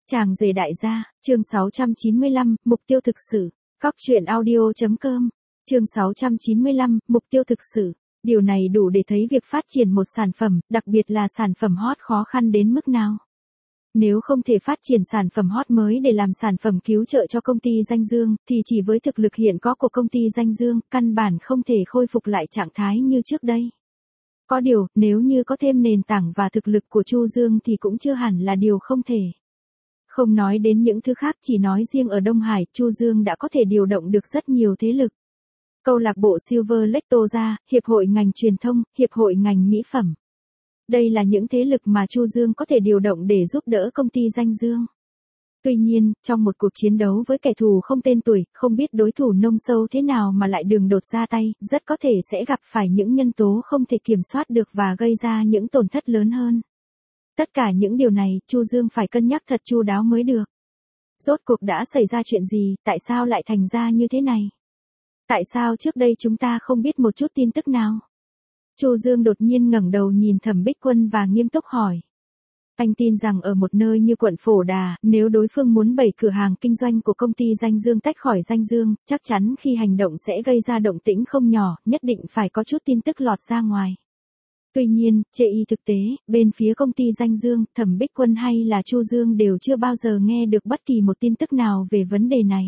Chàng rể đại gia, chương 695, mục tiêu thực sự. Cóc truyện audio.com. Chương 695, mục tiêu thực sự. Điều này đủ để thấy việc phát triển một sản phẩm, đặc biệt là sản phẩm hot khó khăn đến mức nào. Nếu không thể phát triển sản phẩm hot mới để làm sản phẩm cứu trợ cho công ty danh dương, thì chỉ với thực lực hiện có của công ty danh dương, căn bản không thể khôi phục lại trạng thái như trước đây. Có điều, nếu như có thêm nền tảng và thực lực của Chu Dương thì cũng chưa hẳn là điều không thể. Không nói đến những thứ khác, chỉ nói riêng ở Đông Hải, Chu Dương đã có thể điều động được rất nhiều thế lực. Câu lạc bộ Silver Lake Toza, Hiệp hội ngành truyền thông, Hiệp hội ngành mỹ phẩm. Đây là những thế lực mà Chu Dương có thể điều động để giúp đỡ công ty danh dương. Tuy nhiên, trong một cuộc chiến đấu với kẻ thù không tên tuổi, không biết đối thủ nông sâu thế nào mà lại đường đột ra tay, rất có thể sẽ gặp phải những nhân tố không thể kiểm soát được và gây ra những tổn thất lớn hơn. Tất cả những điều này, Chu Dương phải cân nhắc thật chu đáo mới được. Rốt cuộc đã xảy ra chuyện gì, tại sao lại thành ra như thế này? Tại sao trước đây chúng ta không biết một chút tin tức nào? Chu Dương đột nhiên ngẩng đầu nhìn Thẩm Bích Quân và nghiêm túc hỏi. Anh tin rằng ở một nơi như quận Phổ Đà, nếu đối phương muốn bẩy cửa hàng kinh doanh của công ty danh dương tách khỏi danh dương, chắc chắn khi hành động sẽ gây ra động tĩnh không nhỏ, nhất định phải có chút tin tức lọt ra ngoài. Tuy nhiên, chê y thực tế, bên phía công ty danh dương, Thẩm Bích Quân hay là Chu Dương đều chưa bao giờ nghe được bất kỳ một tin tức nào về vấn đề này.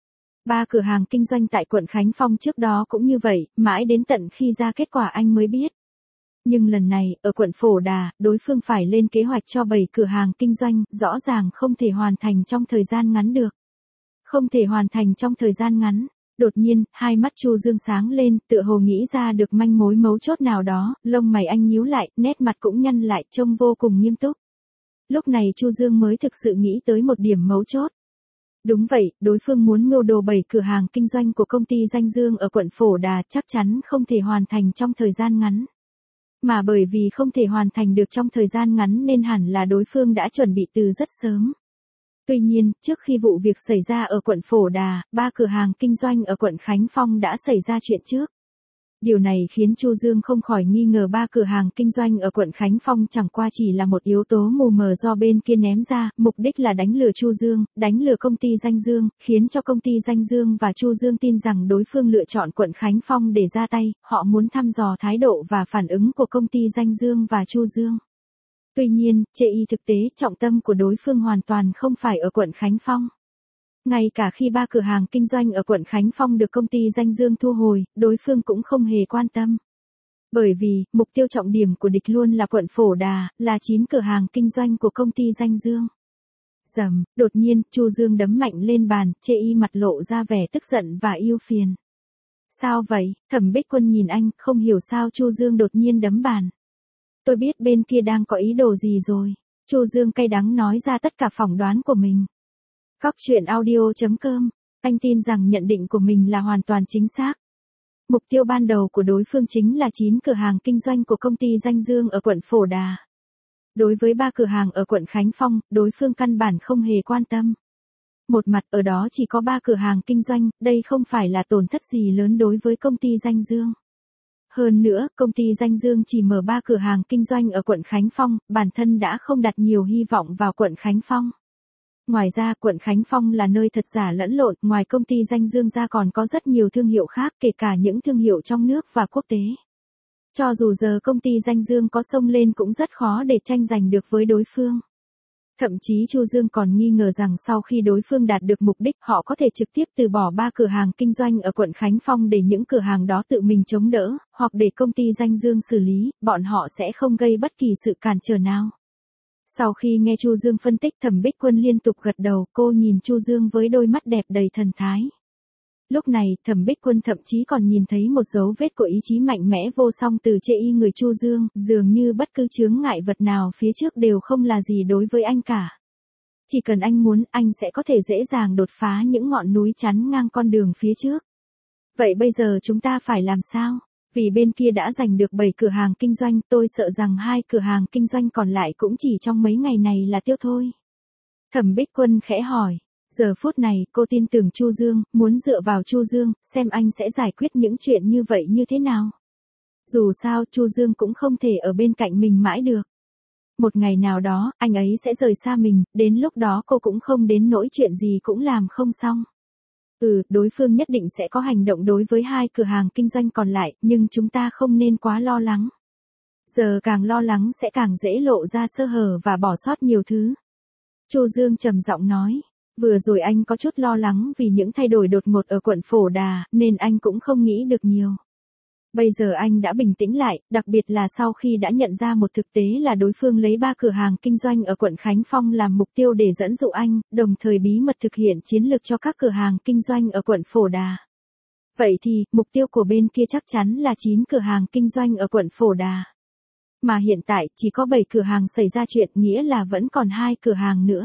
3 cửa hàng kinh doanh tại quận Khánh Phong trước đó cũng như vậy, mãi đến tận khi ra kết quả anh mới biết. Nhưng lần này, ở quận Phổ Đà, đối phương phải lên kế hoạch cho 7 cửa hàng kinh doanh, rõ ràng không thể hoàn thành trong thời gian ngắn được. Không thể hoàn thành trong thời gian ngắn. Đột nhiên, hai mắt Chu Dương sáng lên, tựa hồ nghĩ ra được manh mối mấu chốt nào đó, lông mày anh nhíu lại, nét mặt cũng nhăn lại, trông vô cùng nghiêm túc. Lúc này Chu Dương mới thực sự nghĩ tới một điểm mấu chốt. Đúng vậy, đối phương muốn mưu đồ 7 cửa hàng kinh doanh của công ty danh dương ở quận Phổ Đà chắc chắn không thể hoàn thành trong thời gian ngắn. Mà bởi vì không thể hoàn thành được trong thời gian ngắn nên hẳn là đối phương đã chuẩn bị từ rất sớm. Tuy nhiên, trước khi vụ việc xảy ra ở quận Phổ Đà, 3 cửa hàng kinh doanh ở quận Khánh Phong đã xảy ra chuyện trước. Điều này khiến Chu Dương không khỏi nghi ngờ 3 cửa hàng kinh doanh ở quận Khánh Phong chẳng qua chỉ là một yếu tố mù mờ do bên kia ném ra, mục đích là đánh lừa Chu Dương, đánh lừa công ty danh dương, khiến cho công ty danh dương và Chu Dương tin rằng đối phương lựa chọn quận Khánh Phong để ra tay, họ muốn thăm dò thái độ và phản ứng của công ty danh dương và Chu Dương. Tuy nhiên, chê y thực tế, trọng tâm của đối phương hoàn toàn không phải ở quận Khánh Phong. Ngay cả khi 3 cửa hàng kinh doanh ở quận Khánh Phong được công ty danh dương thu hồi, đối phương cũng không hề quan tâm. Bởi vì, mục tiêu trọng điểm của địch luôn là quận Phổ Đà, là 9 cửa hàng kinh doanh của công ty danh dương. Rầm, đột nhiên, Chu Dương đấm mạnh lên bàn, chê y mặt lộ ra vẻ tức giận và ưu phiền. Sao vậy? Thẩm Bích Quân nhìn anh, không hiểu sao Chu Dương đột nhiên đấm bàn. Tôi biết bên kia đang có ý đồ gì rồi. Chu Dương cay đắng nói ra tất cả phỏng đoán của mình. Cóc truyện audio.com. Anh tin rằng nhận định của mình là hoàn toàn chính xác. Mục tiêu ban đầu của đối phương chính là 9 cửa hàng kinh doanh của công ty danh dương ở quận Phổ Đà. Đối với 3 cửa hàng ở quận Khánh Phong, đối phương căn bản không hề quan tâm. Một mặt ở đó chỉ có 3 cửa hàng kinh doanh, đây không phải là tổn thất gì lớn đối với công ty danh dương. Hơn nữa, công ty danh dương chỉ mở 3 cửa hàng kinh doanh ở quận Khánh Phong, bản thân đã không đặt nhiều hy vọng vào quận Khánh Phong. Ngoài ra, quận Khánh Phong là nơi thật giả lẫn lộn, ngoài công ty danh dương ra còn có rất nhiều thương hiệu khác, kể cả những thương hiệu trong nước và quốc tế. Cho dù giờ công ty danh dương có xông lên cũng rất khó để tranh giành được với đối phương. Thậm chí Chu Dương còn nghi ngờ rằng sau khi đối phương đạt được mục đích, họ có thể trực tiếp từ bỏ 3 cửa hàng kinh doanh ở quận Khánh Phong để những cửa hàng đó tự mình chống đỡ, hoặc để công ty danh dương xử lý, bọn họ sẽ không gây bất kỳ sự cản trở nào. Sau khi nghe Chu Dương phân tích, Thẩm Bích Quân liên tục gật đầu, cô nhìn Chu Dương với đôi mắt đẹp đầy thần thái. Lúc này, Thẩm Bích Quân thậm chí còn nhìn thấy một dấu vết của ý chí mạnh mẽ vô song từ chê y người Chu Dương, dường như bất cứ chướng ngại vật nào phía trước đều không là gì đối với anh cả. Chỉ cần anh muốn, anh sẽ có thể dễ dàng đột phá những ngọn núi chắn ngang con đường phía trước. Vậy bây giờ chúng ta phải làm sao? Vì bên kia đã giành được 7 cửa hàng kinh doanh, tôi sợ rằng 2 cửa hàng kinh doanh còn lại cũng chỉ trong mấy ngày này là tiêu thôi. Thẩm Bích Quân khẽ hỏi. Giờ phút này, cô tin tưởng Chu Dương, muốn dựa vào Chu Dương, xem anh sẽ giải quyết những chuyện như vậy như thế nào. Dù sao, Chu Dương cũng không thể ở bên cạnh mình mãi được. một ngày nào đó, anh ấy sẽ rời xa mình, đến lúc đó cô cũng không đến nỗi chuyện gì cũng làm không xong. Đối phương nhất định sẽ có hành động đối với 2 cửa hàng kinh doanh còn lại, nhưng chúng ta không nên quá lo lắng. Giờ càng lo lắng sẽ càng dễ lộ ra sơ hở và bỏ sót nhiều thứ. Chu Dương trầm giọng nói. Vừa rồi anh có chút lo lắng vì những thay đổi đột ngột ở quận Phổ Đà, nên anh cũng không nghĩ được nhiều. Bây giờ anh đã bình tĩnh lại, đặc biệt là sau khi đã nhận ra một thực tế là đối phương lấy 3 cửa hàng kinh doanh ở quận Khánh Phong làm mục tiêu để dẫn dụ anh, đồng thời bí mật thực hiện chiến lược cho các cửa hàng kinh doanh ở quận Phổ Đà. Vậy thì, mục tiêu của bên kia chắc chắn là 9 cửa hàng kinh doanh ở quận Phổ Đà. Mà hiện tại, chỉ có 7 cửa hàng xảy ra chuyện, nghĩa là vẫn còn 2 cửa hàng nữa.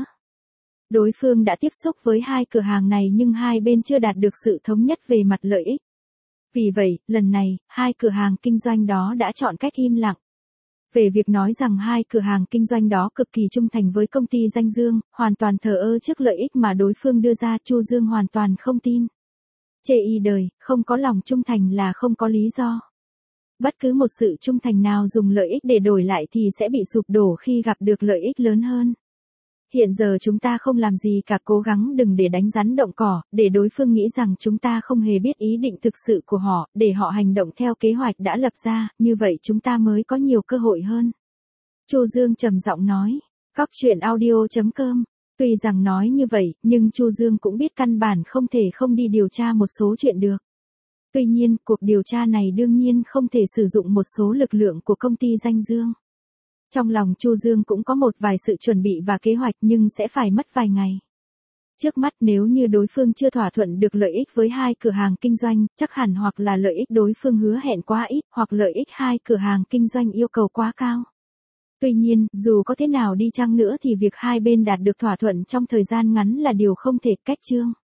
Đối phương đã tiếp xúc với 2 cửa hàng này nhưng hai bên chưa đạt được sự thống nhất về mặt lợi ích. Vì vậy, lần này, 2 cửa hàng kinh doanh đó đã chọn cách im lặng. Về việc nói rằng 2 cửa hàng kinh doanh đó cực kỳ trung thành với công ty Danh Dương, hoàn toàn thờ ơ trước lợi ích mà đối phương đưa ra, Chu Dương hoàn toàn không tin. Chê y đời, không có lòng trung thành là không có lý do. Bất cứ một sự trung thành nào dùng lợi ích để đổi lại thì sẽ bị sụp đổ khi gặp được lợi ích lớn hơn. Hiện giờ chúng ta không làm gì cả, cố gắng đừng để đánh rắn động cỏ, để đối phương nghĩ rằng chúng ta không hề biết ý định thực sự của họ, để họ hành động theo kế hoạch đã lập ra, như vậy chúng ta mới có nhiều cơ hội hơn. Chu Dương trầm giọng nói. Cóc truyện audio.com. Tuy rằng nói như vậy, nhưng Chu Dương cũng biết căn bản không thể không đi điều tra một số chuyện được. Tuy nhiên, cuộc điều tra này đương nhiên không thể sử dụng một số lực lượng của công ty Danh Dương. Trong lòng Chu Dương cũng có một vài sự chuẩn bị và kế hoạch nhưng sẽ phải mất vài ngày. Trước mắt nếu như đối phương chưa thỏa thuận được lợi ích với 2 cửa hàng kinh doanh, chắc hẳn hoặc là lợi ích đối phương hứa hẹn quá ít, hoặc lợi ích 2 cửa hàng kinh doanh yêu cầu quá cao. Tuy nhiên, dù có thế nào đi chăng nữa thì việc hai bên đạt được thỏa thuận trong thời gian ngắn là điều không thể cách chương.